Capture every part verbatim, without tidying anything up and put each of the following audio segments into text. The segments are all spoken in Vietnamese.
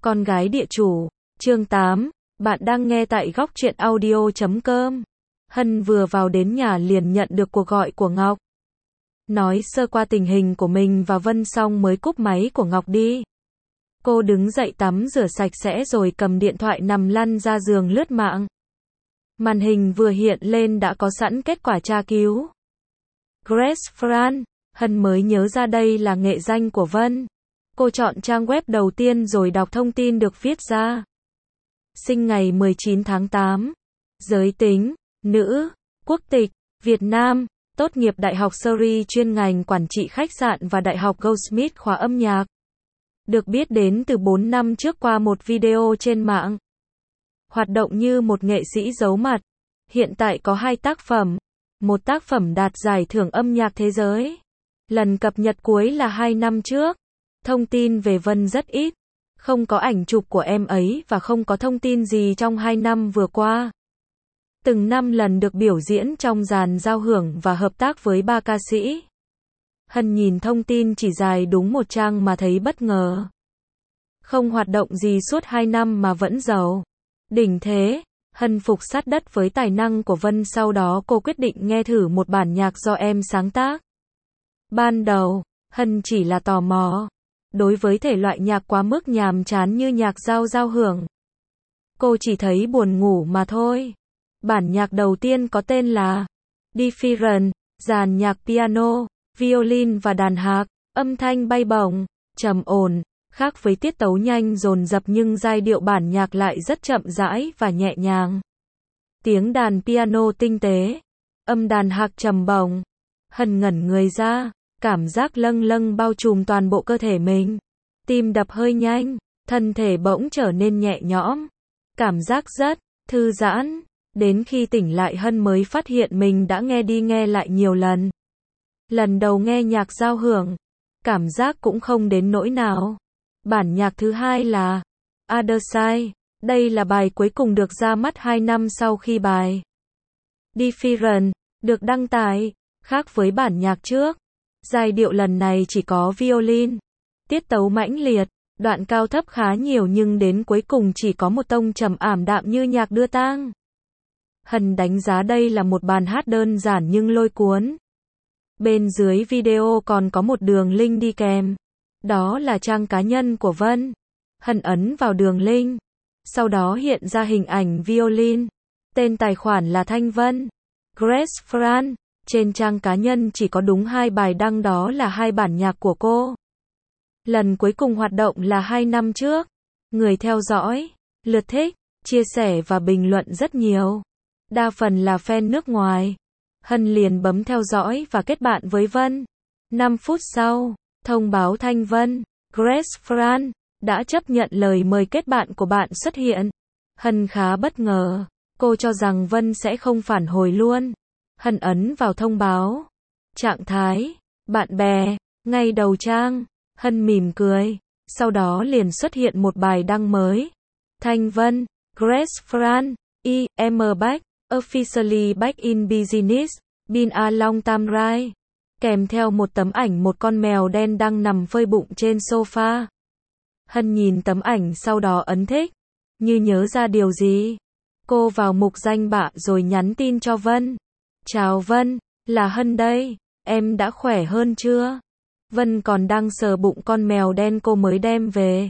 Con gái địa chủ, chương tám, bạn đang nghe tại góc truyện audio chấm com. Hân vừa vào đến nhà liền nhận được cuộc gọi của Ngọc. Nói sơ qua tình hình của mình và Vân xong mới cúp máy của Ngọc đi. Cô đứng dậy tắm rửa sạch sẽ rồi cầm điện thoại nằm lăn ra giường lướt mạng. Màn hình vừa hiện lên đã có sẵn kết quả tra cứu. Grace Fran, Hân mới nhớ ra đây là nghệ danh của Vân. Cô chọn trang web đầu tiên rồi đọc thông tin được viết ra. Sinh ngày mười chín tháng tám. Giới tính, nữ, quốc tịch, Việt Nam, tốt nghiệp Đại học Surrey chuyên ngành quản trị khách sạn và Đại học Goldsmith khóa âm nhạc. Được biết đến từ bốn năm trước qua một video trên mạng. Hoạt động như một nghệ sĩ giấu mặt. Hiện tại có hai tác phẩm. Một tác phẩm đạt giải thưởng âm nhạc thế giới. Lần cập nhật cuối là hai năm trước. Thông tin về Vân rất ít. Không có ảnh chụp của em ấy và không có thông tin gì trong hai năm vừa qua. Từng năm lần được biểu diễn trong dàn giao hưởng và hợp tác với ba ca sĩ. Hân nhìn thông tin chỉ dài đúng một trang mà thấy bất ngờ. Không hoạt động gì suốt hai năm mà vẫn giàu. Đỉnh thế, Hân phục sát đất với tài năng của Vân, sau đó cô quyết định nghe thử một bản nhạc do em sáng tác. Ban đầu, Hân chỉ là tò mò. Đối với thể loại nhạc quá mức nhàm chán như nhạc giao giao hưởng, cô chỉ thấy buồn ngủ mà thôi. Bản nhạc đầu tiên có tên là Different, dàn nhạc piano, violin và đàn hạc, âm thanh bay bổng, trầm ổn, khác với tiết tấu nhanh dồn dập nhưng giai điệu bản nhạc lại rất chậm rãi và nhẹ nhàng. Tiếng đàn piano tinh tế, âm đàn hạc trầm bổng. Hân ngẩn người ra, cảm giác lâng lâng bao trùm toàn bộ cơ thể mình. Tim đập hơi nhanh, thân thể bỗng trở nên nhẹ nhõm. Cảm giác rất thư giãn. Đến khi tỉnh lại Hân mới phát hiện mình đã nghe đi nghe lại nhiều lần. Lần đầu nghe nhạc giao hưởng, cảm giác cũng không đến nỗi nào. Bản nhạc thứ hai là Other Side. Đây là bài cuối cùng được ra mắt hai năm sau khi bài Different được đăng tải. Khác với bản nhạc trước, giai điệu lần này chỉ có violin. Tiết tấu mãnh liệt, đoạn cao thấp khá nhiều nhưng đến cuối cùng chỉ có một tông trầm ảm đạm như nhạc đưa tang. Hân đánh giá đây là một bài hát đơn giản nhưng lôi cuốn. Bên dưới video còn có một đường link đi kèm. Đó là trang cá nhân của Vân. Hân ấn vào đường link. Sau đó hiện ra hình ảnh violin. Tên tài khoản là Thanh Vân. Grace Fran. Trên trang cá nhân chỉ có đúng hai bài đăng, đó là hai bản nhạc của cô. Lần cuối cùng hoạt động là hai năm trước. Người theo dõi, lượt thích, chia sẻ và bình luận rất nhiều. Đa phần là fan nước ngoài. Hân liền bấm theo dõi và kết bạn với Vân. năm phút sau, thông báo Thanh Vân, Grace Fran, đã chấp nhận lời mời kết bạn của bạn xuất hiện. Hân khá bất ngờ. Cô cho rằng Vân sẽ không phản hồi luôn. Hân ấn vào thông báo. Trạng thái, bạn bè, ngay đầu trang. Hân mỉm cười. Sau đó liền xuất hiện một bài đăng mới. Thanh Vân, Grace Fran, I am back, officially back in business, been a long time right. Kèm theo một tấm ảnh một con mèo đen đang nằm phơi bụng trên sofa. Hân nhìn tấm ảnh sau đó ấn thích. Như nhớ ra điều gì, cô vào mục danh bạ rồi nhắn tin cho Vân. Chào Vân, là Hân đây, em đã khỏe hơn chưa? Vân còn đang sờ bụng con mèo đen cô mới đem về.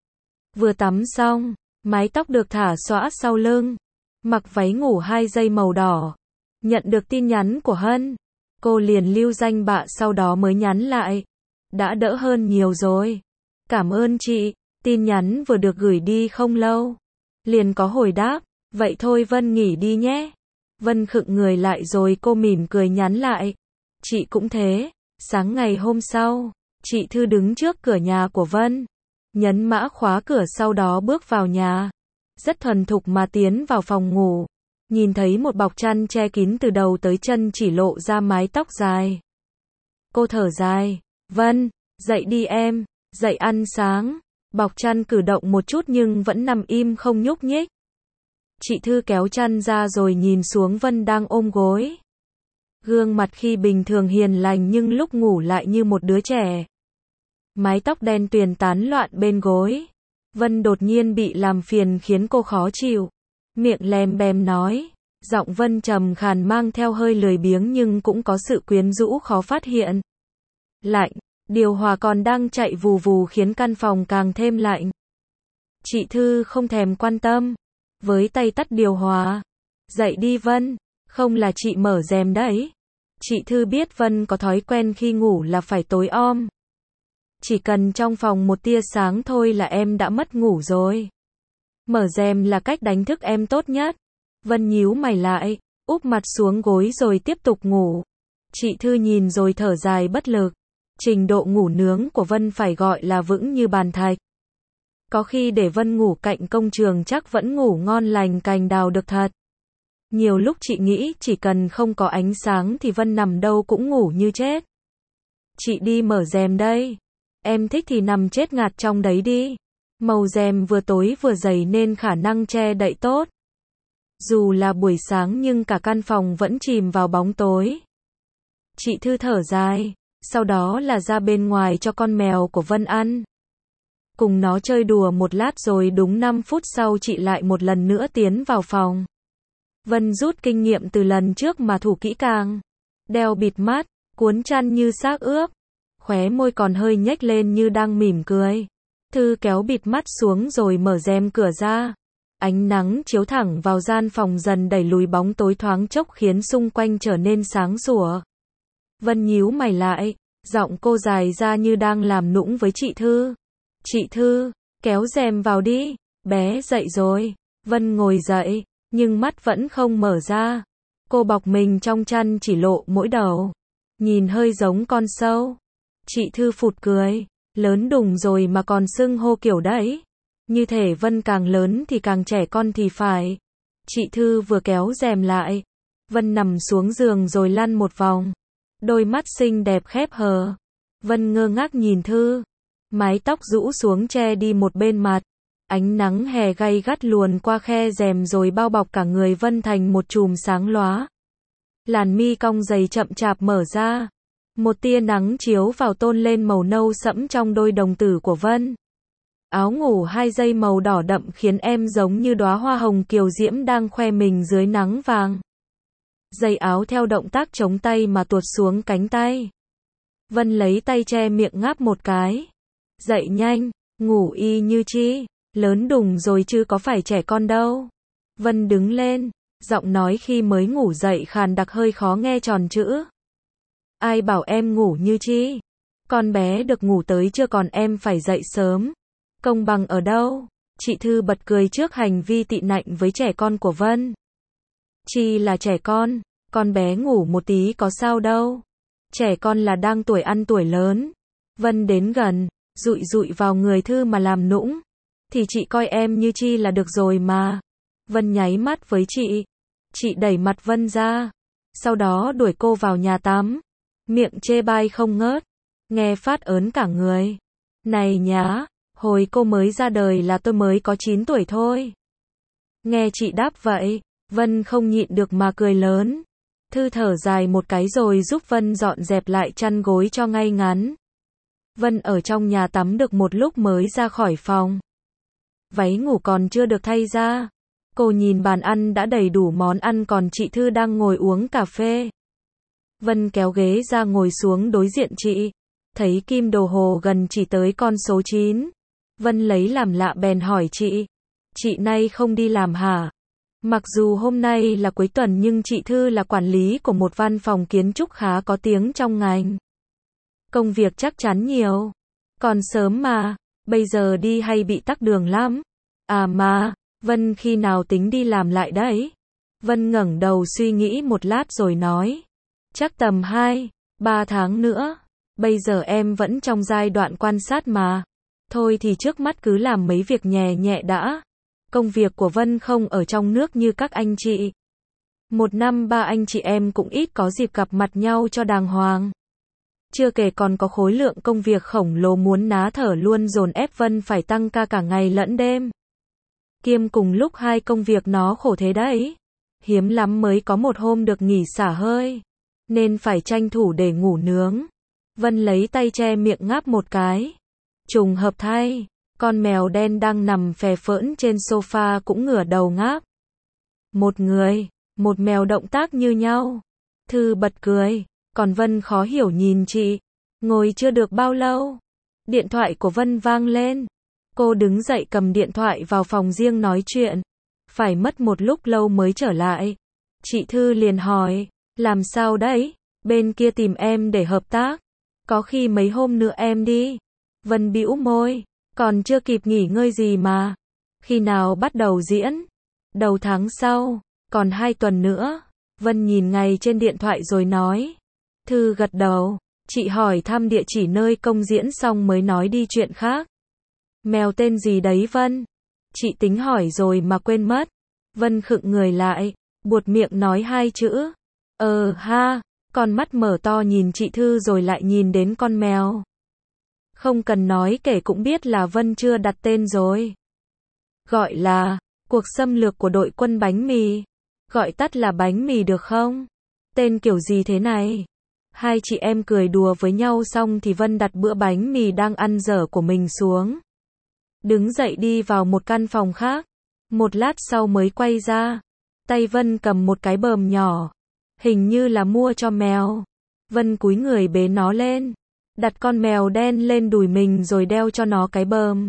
Vừa tắm xong, mái tóc được thả xõa sau lưng, mặc váy ngủ hai dây màu đỏ. Nhận được tin nhắn của Hân, cô liền lưu danh bạ sau đó mới nhắn lại. Đã đỡ hơn nhiều rồi. Cảm ơn chị, tin nhắn vừa được gửi đi không lâu. Liền có hồi đáp, vậy thôi Vân nghỉ đi nhé. Vân khựng người lại rồi cô mỉm cười nhắn lại. Chị cũng thế. Sáng ngày hôm sau, chị Thư đứng trước cửa nhà của Vân. Nhấn mã khóa cửa sau đó bước vào nhà. Rất thuần thục mà tiến vào phòng ngủ. Nhìn thấy một bọc chăn che kín từ đầu tới chân chỉ lộ ra mái tóc dài. Cô thở dài. Vân, dậy đi em, dậy ăn sáng. Bọc chăn cử động một chút nhưng vẫn nằm im không nhúc nhích. Chị Thư kéo chăn ra rồi nhìn xuống Vân đang ôm gối. Gương mặt khi bình thường hiền lành nhưng lúc ngủ lại như một đứa trẻ. Mái tóc đen tuyền tán loạn bên gối. Vân đột nhiên bị làm phiền khiến cô khó chịu. Miệng lèm bèm nói. Giọng Vân trầm khàn mang theo hơi lười biếng nhưng cũng có sự quyến rũ khó phát hiện. Lạnh, điều hòa còn đang chạy vù vù khiến căn phòng càng thêm lạnh. Chị Thư không thèm quan tâm. Với tay tắt điều hòa. Dậy đi Vân, không là chị mở rèm đấy. Chị Thư biết Vân có thói quen khi ngủ là phải tối om. Chỉ cần trong phòng một tia sáng thôi là em đã mất ngủ rồi. Mở rèm là cách đánh thức em tốt nhất. Vân nhíu mày lại, úp mặt xuống gối rồi tiếp tục ngủ. Chị Thư nhìn rồi thở dài bất lực. Trình độ ngủ nướng của Vân phải gọi là vững như bàn thạch. Có khi để Vân ngủ cạnh công trường chắc vẫn ngủ ngon lành cành đào được thật. Nhiều lúc chị nghĩ chỉ cần không có ánh sáng thì Vân nằm đâu cũng ngủ như chết. Chị đi mở rèm đây. Em thích thì nằm chết ngạt trong đấy đi. Màu rèm vừa tối vừa dày nên khả năng che đậy tốt. Dù là buổi sáng nhưng cả căn phòng vẫn chìm vào bóng tối. Chị Thư thở dài, sau đó là ra bên ngoài cho con mèo của Vân ăn. Cùng nó chơi đùa một lát rồi đúng năm phút sau chị lại một lần nữa tiến vào phòng. Vân rút kinh nghiệm từ lần trước mà thủ kỹ càng. Đeo bịt mắt, cuốn chăn như xác ướp. Khóe môi còn hơi nhếch lên như đang mỉm cười. Thư kéo bịt mắt xuống rồi mở rèm cửa ra. Ánh nắng chiếu thẳng vào gian phòng dần đẩy lùi bóng tối thoáng chốc khiến xung quanh trở nên sáng sủa. Vân nhíu mày lại, giọng cô dài ra như đang làm nũng với chị Thư. Chị Thư, kéo rèm vào đi, bé dậy rồi. Vân ngồi dậy, nhưng mắt vẫn không mở ra. Cô bọc mình trong chăn chỉ lộ mỗi đầu. Nhìn hơi giống con sâu. Chị Thư phụt cười, lớn đùng rồi mà còn xưng hô kiểu đấy. Như thể Vân càng lớn thì càng trẻ con thì phải. Chị Thư vừa kéo rèm lại. Vân nằm xuống giường rồi lăn một vòng. Đôi mắt xinh đẹp khép hờ. Vân ngơ ngác nhìn Thư. Mái tóc rũ xuống che đi một bên mặt. Ánh nắng hè gay gắt luồn qua khe rèm rồi bao bọc cả người Vân thành một chùm sáng lóa. Làn mi cong dày chậm chạp mở ra. Một tia nắng chiếu vào tôn lên màu nâu sẫm trong đôi đồng tử của Vân. Áo ngủ hai dây màu đỏ đậm khiến em giống như đóa hoa hồng kiều diễm đang khoe mình dưới nắng vàng. Dây áo theo động tác chống tay mà tuột xuống cánh tay. Vân lấy tay che miệng ngáp một cái. Dậy nhanh, ngủ y như chi, lớn đùng rồi chứ có phải trẻ con đâu. Vân đứng lên, giọng nói khi mới ngủ dậy khàn đặc hơi khó nghe tròn chữ. Ai bảo em ngủ như chi? Con bé được ngủ tới chưa còn em phải dậy sớm. Công bằng ở đâu? Chị Thư bật cười trước hành vi tị nạnh với trẻ con của Vân. Chi là trẻ con, con bé ngủ một tí có sao đâu. Trẻ con là đang tuổi ăn tuổi lớn. Vân đến gần, dụi dụi vào người Thư mà làm nũng. Thì chị coi em như chi là được rồi mà. Vân nháy mắt với chị. Chị đẩy mặt Vân ra. Sau đó đuổi cô vào nhà tắm. Miệng chê bai không ngớt. Nghe phát ớn cả người. Này nhá, hồi cô mới ra đời là tôi mới có chín tuổi thôi. Nghe chị đáp vậy, Vân không nhịn được mà cười lớn. Thư thở dài một cái rồi giúp Vân dọn dẹp lại chăn gối cho ngay ngắn. Vân ở trong nhà tắm được một lúc mới ra khỏi phòng. Váy ngủ còn chưa được thay ra. Cô nhìn bàn ăn đã đầy đủ món ăn còn chị Thư đang ngồi uống cà phê. Vân kéo ghế ra ngồi xuống đối diện chị. Thấy kim đồng hồ gần chỉ tới con số chín. Vân lấy làm lạ bèn hỏi chị. Chị nay không đi làm hả? Mặc dù hôm nay là cuối tuần nhưng chị Thư là quản lý của một văn phòng kiến trúc khá có tiếng trong ngành. Công việc chắc chắn nhiều. Còn sớm mà, bây giờ đi hay bị tắc đường lắm. À mà, Vân khi nào tính đi làm lại đấy? Vân ngẩng đầu suy nghĩ một lát rồi nói. Chắc tầm hai, ba tháng nữa. Bây giờ em vẫn trong giai đoạn quan sát mà. Thôi thì trước mắt cứ làm mấy việc nhẹ nhẹ đã. Công việc của Vân không ở trong nước như các anh chị. Một năm ba anh chị em cũng ít có dịp gặp mặt nhau cho đàng hoàng. Chưa kể còn có khối lượng công việc khổng lồ muốn ná thở luôn dồn ép Vân phải tăng ca cả ngày lẫn đêm. Kiêm cùng lúc hai công việc nó khổ thế đấy. Hiếm lắm mới có một hôm được nghỉ xả hơi. Nên phải tranh thủ để ngủ nướng. Vân lấy tay che miệng ngáp một cái. Trùng hợp thay. Con mèo đen đang nằm phè phỡn trên sofa cũng ngửa đầu ngáp. Một người, một mèo động tác như nhau. Thư bật cười, còn Vân khó hiểu nhìn chị. Ngồi chưa được bao lâu, điện thoại của Vân vang lên. Cô đứng dậy cầm điện thoại vào phòng riêng nói chuyện. Phải mất một lúc lâu mới trở lại. Chị Thư liền hỏi, làm sao đấy? Bên kia tìm em để hợp tác. Có khi mấy hôm nữa em đi. Vân bĩu môi, còn chưa kịp nghỉ ngơi gì mà. Khi nào bắt đầu diễn? Đầu tháng sau, còn hai tuần nữa. Vân nhìn ngày trên điện thoại rồi nói. Thư gật đầu, chị hỏi thăm địa chỉ nơi công diễn xong mới nói đi chuyện khác. Mèo tên gì đấy Vân? Chị tính hỏi rồi mà quên mất. Vân khựng người lại, buột miệng nói hai chữ. Ờ ha, con mắt mở to nhìn chị Thư rồi lại nhìn đến con mèo. Không cần nói kể cũng biết là Vân chưa đặt tên rồi. Gọi là, cuộc xâm lược của đội quân bánh mì. Gọi tắt là bánh mì được không? Tên kiểu gì thế này? Hai chị em cười đùa với nhau xong thì Vân đặt bữa bánh mì đang ăn dở của mình xuống. Đứng dậy đi vào một căn phòng khác. Một lát sau mới quay ra. Tay Vân cầm một cái bờm nhỏ. Hình như là mua cho mèo. Vân cúi người bế nó lên. Đặt con mèo đen lên đùi mình rồi đeo cho nó cái bờm.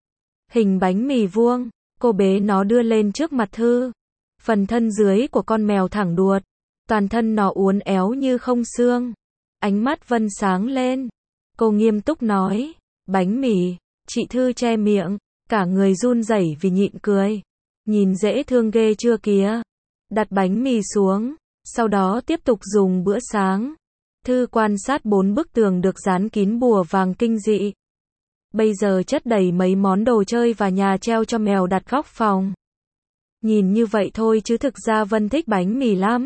Hình bánh mì vuông. Cô bế nó đưa lên trước mặt Thư. Phần thân dưới của con mèo thẳng đuột. Toàn thân nó uốn éo như không xương. Ánh mắt Vân sáng lên. Cô nghiêm túc nói. Bánh mì. Chị Thư che miệng. Cả người run rẩy vì nhịn cười. Nhìn dễ thương ghê chưa kìa. Đặt bánh mì xuống. Sau đó tiếp tục dùng bữa sáng. Thư quan sát bốn bức tường được dán kín bùa vàng kinh dị. Bây giờ chất đầy mấy món đồ chơi và nhà treo cho mèo đặt góc phòng. Nhìn như vậy thôi chứ thực ra Vân thích bánh mì lắm.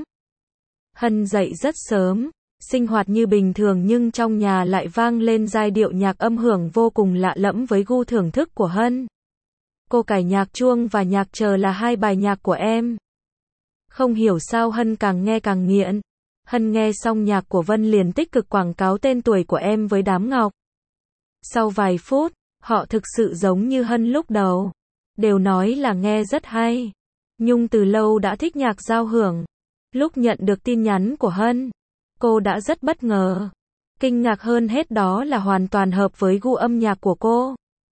Hân dậy rất sớm, sinh hoạt như bình thường nhưng trong nhà lại vang lên giai điệu nhạc âm hưởng vô cùng lạ lẫm với gu thưởng thức của Hân. Cô cải nhạc chuông và nhạc chờ là hai bài nhạc của em. Không hiểu sao Hân càng nghe càng nghiện. Hân nghe xong nhạc của Vân liền tích cực quảng cáo tên tuổi của em với đám ngọc. Sau vài phút, họ thực sự giống như Hân lúc đầu. Đều nói là nghe rất hay. Nhung từ lâu đã thích nhạc giao hưởng. Lúc nhận được tin nhắn của Hân, cô đã rất bất ngờ. Kinh ngạc hơn hết đó là hoàn toàn hợp với gu âm nhạc của cô.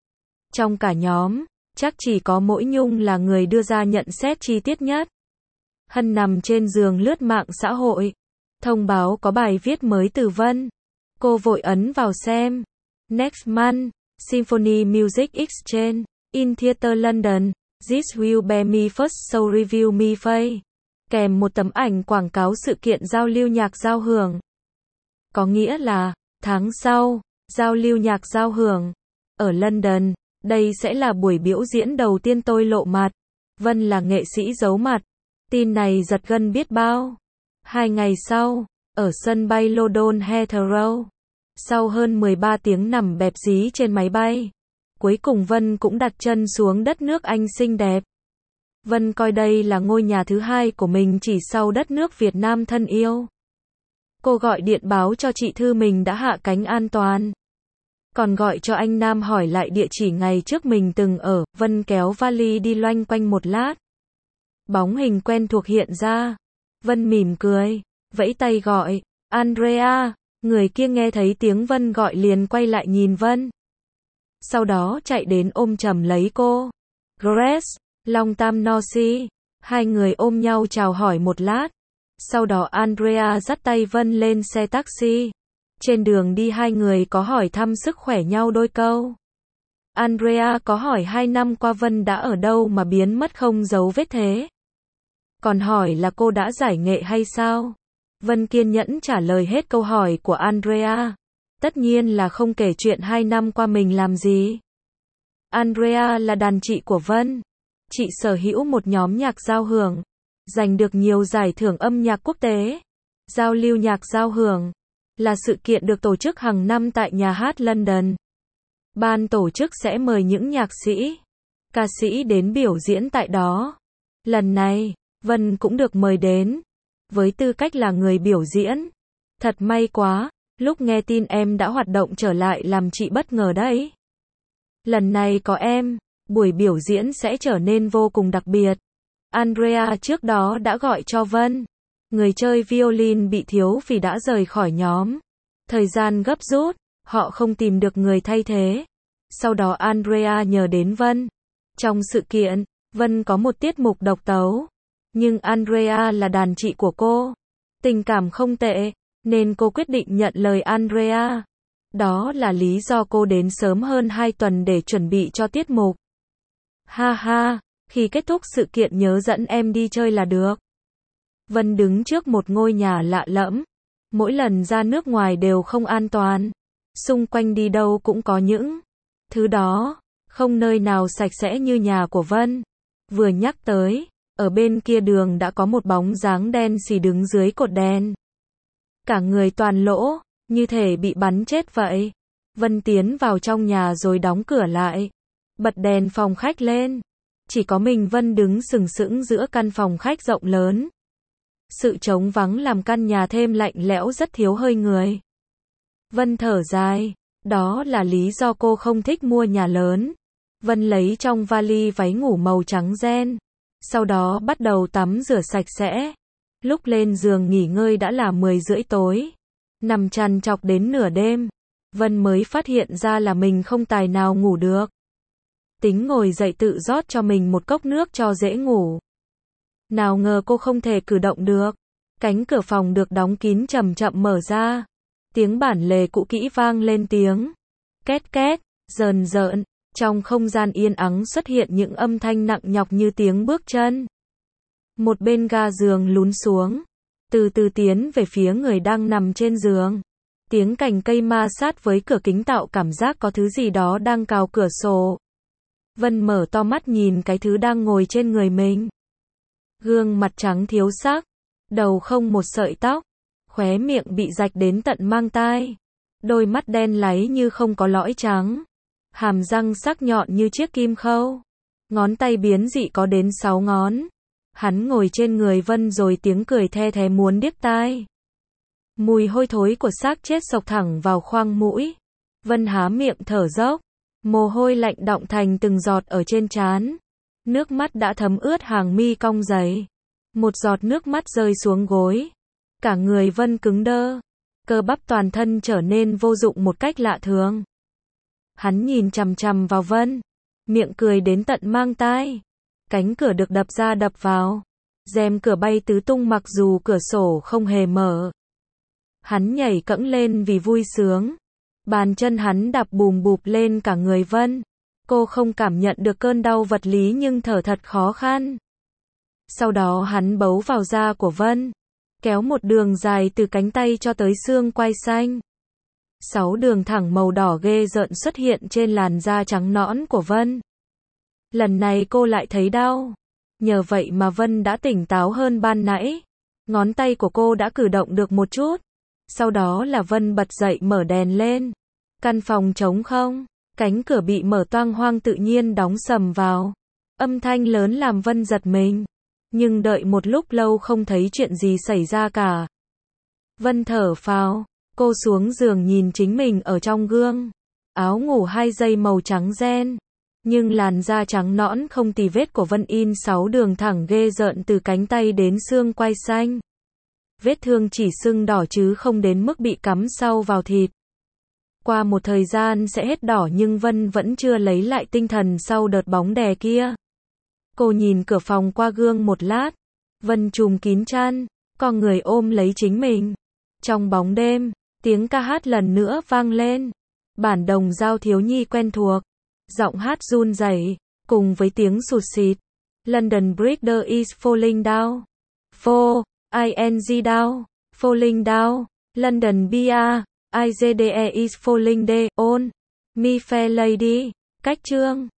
Trong cả nhóm, chắc chỉ có mỗi Nhung là người đưa ra nhận xét chi tiết nhất. Hân nằm trên giường lướt mạng xã hội. Thông báo có bài viết mới từ Vân. Cô vội ấn vào xem. Next month, Symphony Music Exchange, in Theatre London. This will be me first show review me face. Kèm một tấm ảnh quảng cáo sự kiện giao lưu nhạc giao hưởng. Có nghĩa là, tháng sau, giao lưu nhạc giao hưởng. Ở London, đây sẽ là buổi biểu diễn đầu tiên tôi lộ mặt. Vân là nghệ sĩ giấu mặt. Tin này giật gân biết bao. Hai ngày sau, ở sân bay London Heathrow. Sau hơn mười ba tiếng nằm bẹp dí trên máy bay. Cuối cùng Vân cũng đặt chân xuống đất nước Anh xinh đẹp. Vân coi đây là ngôi nhà thứ hai của mình chỉ sau đất nước Việt Nam thân yêu. Cô gọi điện báo cho chị Thư mình đã hạ cánh an toàn. Còn gọi cho anh Nam hỏi lại địa chỉ ngày trước mình từng ở. Vân kéo vali đi loanh quanh một lát. Bóng hình quen thuộc hiện ra. Vân mỉm cười, vẫy tay gọi. Andrea. Người kia nghe thấy tiếng Vân gọi liền quay lại nhìn Vân. Sau đó chạy đến ôm chầm lấy cô. Grace, long time no see. Hai người ôm nhau chào hỏi một lát. Sau đó Andrea dắt tay Vân lên xe taxi. Trên đường đi hai người có hỏi thăm sức khỏe nhau đôi câu. Andrea có hỏi hai năm qua Vân đã ở đâu mà biến mất không dấu vết thế. Còn hỏi là cô đã giải nghệ hay sao? Vân kiên nhẫn trả lời hết câu hỏi của Andrea. Tất nhiên là không kể chuyện hai năm qua mình làm gì. Andrea là đàn chị của Vân. Chị sở hữu một nhóm nhạc giao hưởng. Giành được nhiều giải thưởng âm nhạc quốc tế. Giao lưu nhạc giao hưởng là sự kiện được tổ chức hàng năm tại nhà hát London. Ban tổ chức sẽ mời những nhạc sĩ, ca sĩ đến biểu diễn tại đó. Lần này, Vân cũng được mời đến. Với tư cách là người biểu diễn. Thật may quá, lúc nghe tin em đã hoạt động trở lại làm chị bất ngờ đấy. Lần này có em, buổi biểu diễn sẽ trở nên vô cùng đặc biệt. Andrea trước đó đã gọi cho Vân. Người chơi violin bị thiếu vì đã rời khỏi nhóm. Thời gian gấp rút, họ không tìm được người thay thế. Sau đó Andrea nhờ đến Vân. Trong sự kiện, Vân có một tiết mục độc tấu. Nhưng Andrea là đàn chị của cô. Tình cảm không tệ, nên cô quyết định nhận lời Andrea. Đó là lý do cô đến sớm hơn hai tuần để chuẩn bị cho tiết mục. Ha ha, khi kết thúc sự kiện nhớ dẫn em đi chơi là được. Vân đứng trước một ngôi nhà lạ lẫm. Mỗi lần ra nước ngoài đều không an toàn. Xung quanh đi đâu cũng có những thứ đó. Không nơi nào sạch sẽ như nhà của Vân. Vừa nhắc tới, ở bên kia đường đã có một bóng dáng đen xì đứng dưới cột đèn. Cả người toàn lỗ, như thể bị bắn chết vậy. Vân tiến vào trong nhà rồi đóng cửa lại. Bật đèn phòng khách lên. Chỉ có mình Vân đứng sừng sững giữa căn phòng khách rộng lớn. Sự trống vắng làm căn nhà thêm lạnh lẽo rất thiếu hơi người. Vân thở dài. Đó là lý do cô không thích mua nhà lớn. Vân lấy trong vali váy ngủ màu trắng ren. Sau đó bắt đầu tắm rửa sạch sẽ. Lúc lên giường nghỉ ngơi đã là mười rưỡi tối. Nằm trằn trọc đến nửa đêm. Vân mới phát hiện ra là mình không tài nào ngủ được. Tính ngồi dậy tự rót cho mình một cốc nước cho dễ ngủ. Nào ngờ cô không thể cử động được. Cánh cửa phòng được đóng kín chậm chậm mở ra. Tiếng bản lề cũ kỹ vang lên tiếng. Két két, rờn rợn. Trong không gian yên ắng xuất hiện những âm thanh nặng nhọc như tiếng bước chân. Một bên ga giường lún xuống. Từ từ tiến về phía người đang nằm trên giường. Tiếng cành cây ma sát với cửa kính tạo cảm giác có thứ gì đó đang cào cửa sổ. Vân mở to mắt nhìn cái thứ đang ngồi trên người mình. Gương mặt trắng thiếu sắc. Đầu không một sợi tóc. Khóe miệng bị rạch đến tận mang tai. Đôi mắt đen láy như không có lõi trắng. Hàm răng sắc nhọn như chiếc kim khâu. Ngón tay biến dị có đến sáu ngón. Hắn ngồi trên người Vân rồi tiếng cười the thé muốn điếc tai. Mùi hôi thối của xác chết xộc thẳng vào khoang mũi. Vân há miệng thở dốc. Mồ hôi lạnh đọng thành từng giọt ở trên trán. Nước mắt đã thấm ướt hàng mi cong dày. Một giọt nước mắt rơi xuống gối. Cả người Vân cứng đơ. Cơ bắp toàn thân trở nên vô dụng một cách lạ thường. Hắn nhìn chằm chằm vào Vân. Miệng cười đến tận mang tai. Cánh cửa được đập ra đập vào. Rèm cửa bay tứ tung mặc dù cửa sổ không hề mở. Hắn nhảy cẫng lên vì vui sướng. Bàn chân hắn đạp bùm bụp lên cả người Vân. Cô không cảm nhận được cơn đau vật lý nhưng thở thật khó khăn. Sau đó hắn bấu vào da của Vân. Kéo một đường dài từ cánh tay cho tới xương quai xanh. Sáu đường thẳng màu đỏ ghê rợn xuất hiện trên làn da trắng nõn của Vân. Lần này cô lại thấy đau. Nhờ vậy mà Vân đã tỉnh táo hơn ban nãy. Ngón tay của cô đã cử động được một chút. Sau đó là Vân bật dậy mở đèn lên. Căn phòng trống không. Cánh cửa bị mở toang hoang tự nhiên đóng sầm vào. Âm thanh lớn làm Vân giật mình. Nhưng đợi một lúc lâu không thấy chuyện gì xảy ra cả. Vân thở phào. Cô xuống giường nhìn chính mình ở trong gương. Áo ngủ hai dây màu trắng ren. Nhưng làn da trắng nõn không tì vết của Vân in sáu đường thẳng ghê rợn từ cánh tay đến xương quai xanh. Vết thương chỉ sưng đỏ chứ không đến mức bị cắm sâu vào thịt. Qua một thời gian sẽ hết đỏ nhưng Vân vẫn chưa lấy lại tinh thần sau đợt bóng đè kia. Cô nhìn cửa phòng qua gương một lát. Vân trùm kín chăn, con người ôm lấy chính mình. Trong bóng đêm, tiếng ca hát lần nữa vang lên. Bản đồng dao thiếu nhi quen thuộc. Giọng hát run rẩy, cùng với tiếng sụt sịt. London Bridge is falling down. Fall, ing down, falling down. London Bia, I G D E is falling down. Me fair lady. Cách chương